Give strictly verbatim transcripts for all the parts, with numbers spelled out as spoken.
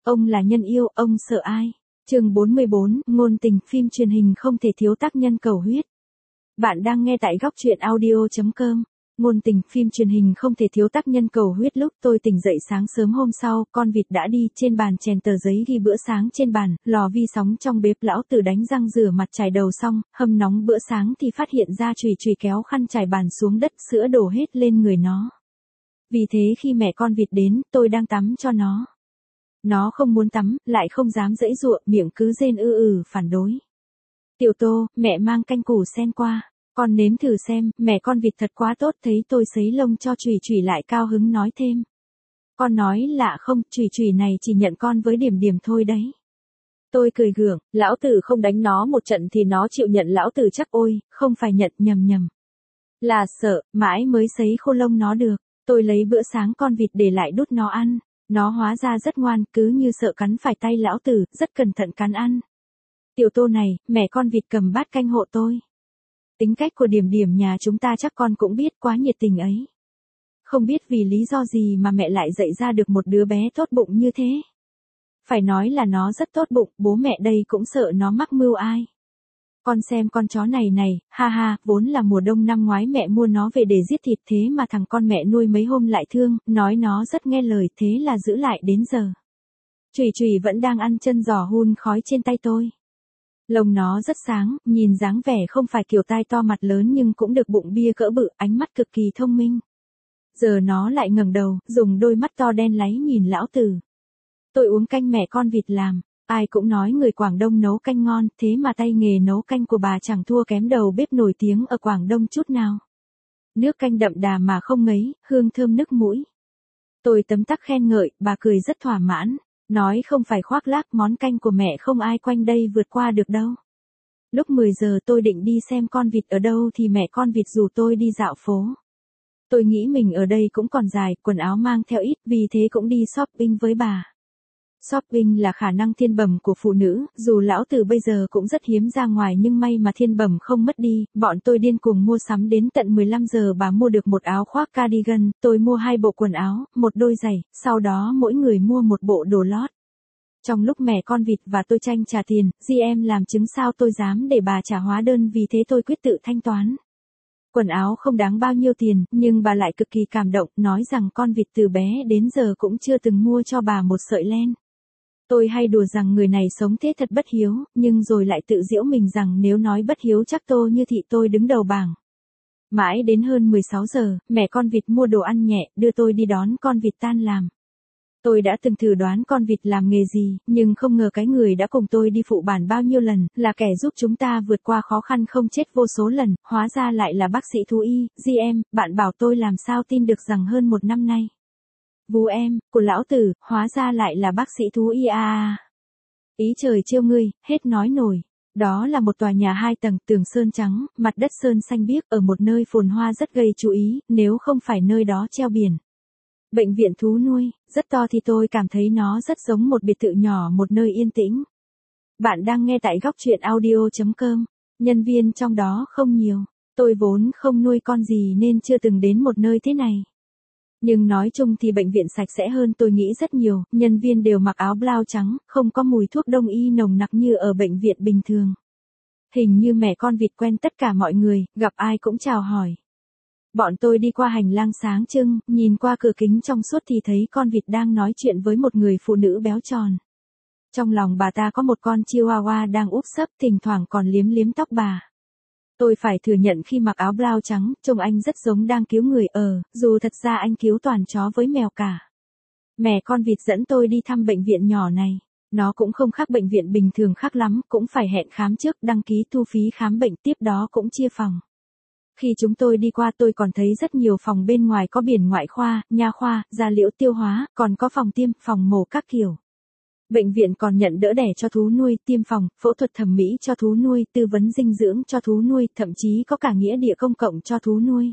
Ông là nhân yêu, ông sợ ai? Chương bốn mươi bốn, ngôn tình, phim truyền hình không thể thiếu tác nhân cầu huyết. Bạn đang nghe tại góc truyện audio chấm com. Ngôn tình, phim truyền hình không thể thiếu tác nhân cầu huyết. Lúc tôi tỉnh dậy sáng sớm hôm sau, con vịt đã đi, trên bàn chèn tờ giấy ghi bữa sáng trên bàn, lò vi sóng trong bếp, lão tử đánh răng rửa mặt chải đầu xong, hâm nóng bữa sáng thì phát hiện ra chùy chùy kéo khăn trải bàn xuống đất, sữa đổ hết lên người nó. Vì thế khi mẹ con vịt đến, tôi đang tắm cho nó. Nó không muốn tắm, lại không dám giãy giụa, miệng cứ rên ư ừ phản đối. Tiểu Tô, mẹ mang canh củ sen qua, con nếm thử xem, mẹ con vịt thật quá tốt. Thấy tôi sấy lông cho chùy chùy lại cao hứng nói thêm. Con nói lạ không, chùy chùy này chỉ nhận con với điểm điểm thôi đấy. Tôi cười gượng, lão tử không đánh nó một trận thì nó chịu nhận lão tử chắc. Ôi, không phải nhận, nhầm nhầm. Là sợ, mãi mới sấy khô lông nó được. Tôi lấy bữa sáng con vịt để lại đút nó ăn. Nó hóa ra rất ngoan, cứ như sợ cắn phải tay lão tử, rất cẩn thận cắn ăn. Tiểu Tô này, mẹ con vịt cầm bát canh hộ tôi. Tính cách của Điểm Điểm nhà chúng ta chắc con cũng biết, quá nhiệt tình ấy. Không biết vì lý do gì mà mẹ lại dạy ra được một đứa bé tốt bụng như thế. Phải nói là nó rất tốt bụng, bố mẹ đây cũng sợ nó mắc mưu ai. Con xem con chó này này, ha ha, vốn là mùa đông năm ngoái mẹ mua nó về để giết thịt, thế mà thằng con mẹ nuôi mấy hôm lại thương, nói nó rất nghe lời, thế là giữ lại đến giờ. Chùy chùy vẫn đang ăn chân giò hun khói trên tay tôi. Lông nó rất sáng, nhìn dáng vẻ không phải kiểu tai to mặt lớn nhưng cũng được bụng bia cỡ bự, ánh mắt cực kỳ thông minh. Giờ nó lại ngẩng đầu, dùng đôi mắt to đen láy nhìn lão tử. Tôi uống canh mẹ con vịt làm. Ai cũng nói người Quảng Đông nấu canh ngon, thế mà tay nghề nấu canh của bà chẳng thua kém đầu bếp nổi tiếng ở Quảng Đông chút nào. Nước canh đậm đà mà không ngấy, hương thơm nức mũi. Tôi tấm tắc khen ngợi, bà cười rất thỏa mãn, nói không phải khoác lác, món canh của mẹ không ai quanh đây vượt qua được đâu. Lúc mười giờ tôi định đi xem con vịt ở đâu thì mẹ con vịt rủ tôi đi dạo phố. Tôi nghĩ mình ở đây cũng còn dài, quần áo mang theo ít, vì thế cũng đi shopping với bà. Shopping là khả năng thiên bẩm của phụ nữ, dù lão tử bây giờ cũng rất hiếm ra ngoài nhưng may mà thiên bẩm không mất đi, bọn tôi điên cuồng mua sắm đến tận mười lăm giờ bà mua được một áo khoác cardigan, tôi mua hai bộ quần áo, một đôi giày, sau đó mỗi người mua một bộ đồ lót. Trong lúc mẹ con vịt và tôi tranh trả tiền, giê em làm chứng sao tôi dám để bà trả hóa đơn, vì thế tôi quyết tự thanh toán. Quần áo không đáng bao nhiêu tiền, nhưng bà lại cực kỳ cảm động, nói rằng con vịt từ bé đến giờ cũng chưa từng mua cho bà một sợi len. Tôi hay đùa rằng người này sống thế thật bất hiếu, nhưng rồi lại tự giễu mình rằng nếu nói bất hiếu chắc Tô Như Thị tôi đứng đầu bảng. Mãi đến hơn mười sáu giờ, mẹ con vịt mua đồ ăn nhẹ, đưa tôi đi đón con vịt tan làm. Tôi đã từng thử đoán con vịt làm nghề gì, nhưng không ngờ cái người đã cùng tôi đi phụ bản bao nhiêu lần, là kẻ giúp chúng ta vượt qua khó khăn không chết vô số lần, hóa ra lại là bác sĩ thú y. giê em, bạn bảo tôi làm sao tin được rằng hơn một năm nay. Vú em, của lão tử, hóa ra lại là bác sĩ thú y à. Ý trời trêu ngươi, hết nói nổi. Đó là một tòa nhà hai tầng, tường sơn trắng, mặt đất sơn xanh biếc, ở một nơi phồn hoa rất gây chú ý, nếu không phải nơi đó treo biển bệnh viện thú nuôi, rất to thì tôi cảm thấy nó rất giống một biệt thự nhỏ, một nơi yên tĩnh. Bạn đang nghe tại góc truyện audio chấm com. Nhân viên trong đó không nhiều, tôi vốn không nuôi con gì nên chưa từng đến một nơi thế này. Nhưng nói chung thì bệnh viện sạch sẽ hơn tôi nghĩ rất nhiều, nhân viên đều mặc áo blau trắng, không có mùi thuốc đông y nồng nặc như ở bệnh viện bình thường. Hình như mẹ con vịt quen tất cả mọi người, gặp ai cũng chào hỏi. Bọn tôi đi qua hành lang sáng trưng, nhìn qua cửa kính trong suốt thì thấy con vịt đang nói chuyện với một người phụ nữ béo tròn. Trong lòng bà ta có một con chihuahua đang úp sấp, thỉnh thoảng còn liếm liếm tóc bà. Tôi phải thừa nhận khi mặc áo blau trắng, trông anh rất giống đang cứu người ở, dù thật ra anh cứu toàn chó với mèo cả. Mẹ con vịt dẫn tôi đi thăm bệnh viện nhỏ này. Nó cũng không khác bệnh viện bình thường khác lắm, cũng phải hẹn khám trước, đăng ký thu phí khám bệnh, tiếp đó cũng chia phòng. Khi chúng tôi đi qua tôi còn thấy rất nhiều phòng bên ngoài có biển ngoại khoa, nha khoa, da liễu tiêu hóa, còn có phòng tiêm, phòng mổ các kiểu. Bệnh viện còn nhận đỡ đẻ cho thú nuôi, tiêm phòng, phẫu thuật thẩm mỹ cho thú nuôi, tư vấn dinh dưỡng cho thú nuôi, thậm chí có cả nghĩa địa công cộng cho thú nuôi.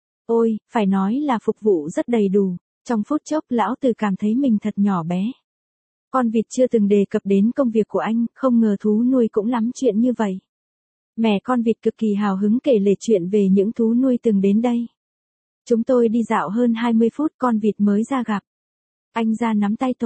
Ôi, phải nói là phục vụ rất đầy đủ. Trong phút chốc lão tử cảm thấy mình thật nhỏ bé. Con vịt chưa từng đề cập đến công việc của anh, không ngờ thú nuôi cũng lắm chuyện như vậy. Mẹ con vịt cực kỳ hào hứng kể lể chuyện về những thú nuôi từng đến đây. Chúng tôi đi dạo hơn hai mươi phút con vịt mới ra gặp. Anh ra nắm tay tôi.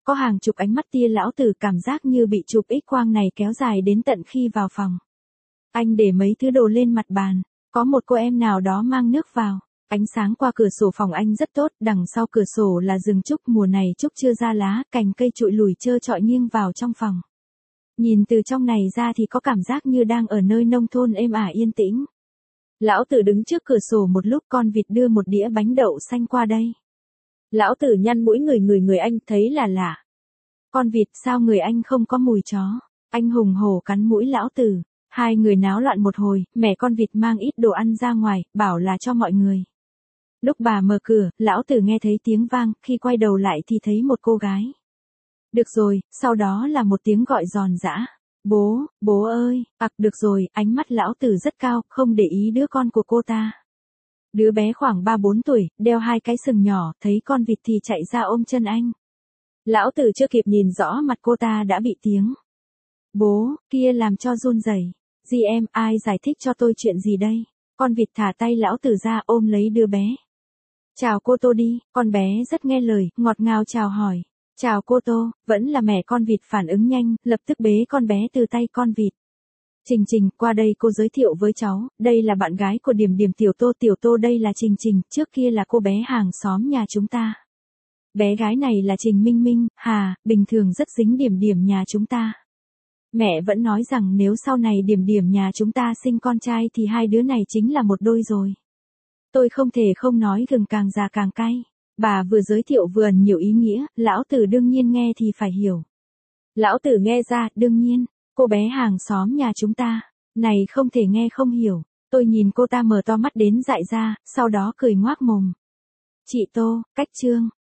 Có hàng chục ánh mắt tia lão tử cảm giác như bị chụp X quang này kéo dài đến tận khi vào phòng. Anh để mấy thứ đồ lên mặt bàn, có một cô em nào đó mang nước vào. Ánh sáng qua cửa sổ phòng anh rất tốt, đằng sau cửa sổ là rừng trúc, mùa này trúc chưa ra lá, cành cây trụi lùi trơ trọi nghiêng vào trong phòng. Nhìn từ trong này ra thì có cảm giác như đang ở nơi nông thôn êm ả yên tĩnh. Lão tử đứng trước cửa sổ một lúc, con vịt đưa một đĩa bánh đậu xanh qua đây. Lão tử nhăn mũi người người người anh thấy là lạ. Con vịt, sao người anh không có mùi chó? Anh hùng hổ cắn mũi lão tử. Hai người náo loạn một hồi, mẹ con vịt mang ít đồ ăn ra ngoài, bảo là cho mọi người. Lúc bà mở cửa, lão tử nghe thấy tiếng vang, khi quay đầu lại thì thấy một cô gái. Được rồi, sau đó là một tiếng gọi giòn giã. Bố, bố ơi, ặc được rồi, ánh mắt lão tử rất cao, không để ý đứa con của cô ta. Đứa bé khoảng ba bốn tuổi, đeo hai cái sừng nhỏ, thấy con vịt thì chạy ra ôm chân anh. Lão tử chưa kịp nhìn rõ mặt cô ta đã bị tiếng. Bố, kia làm cho run rẩy. Dì em, ai giải thích cho tôi chuyện gì đây? Con vịt thả tay lão tử ra ôm lấy đứa bé. Chào cô Tô đi, con bé rất nghe lời, ngọt ngào chào hỏi. Chào cô Tô, vẫn là mẹ con vịt phản ứng nhanh, lập tức bế con bé từ tay con vịt. Trình Trình, qua đây cô giới thiệu với cháu, đây là bạn gái của Điểm Điểm Tiểu Tô. Tiểu Tô đây là Trình Trình, trước kia là cô bé hàng xóm nhà chúng ta. Bé gái này là Trình Minh Minh, hà, bình thường rất dính Điểm Điểm nhà chúng ta. Mẹ vẫn nói rằng nếu sau này Điểm Điểm nhà chúng ta sinh con trai thì hai đứa này chính là một đôi rồi. Tôi không thể không nói gừng càng già càng cay. Bà vừa giới thiệu vừa ẩn nhiều ý nghĩa, lão tử đương nhiên nghe thì phải hiểu. Lão tử nghe ra, đương nhiên, cô bé hàng xóm nhà chúng ta, này không thể nghe không hiểu. Tôi nhìn cô ta mở to mắt đến dại ra, sau đó cười ngoác mồm. Chị Tô, cách trương,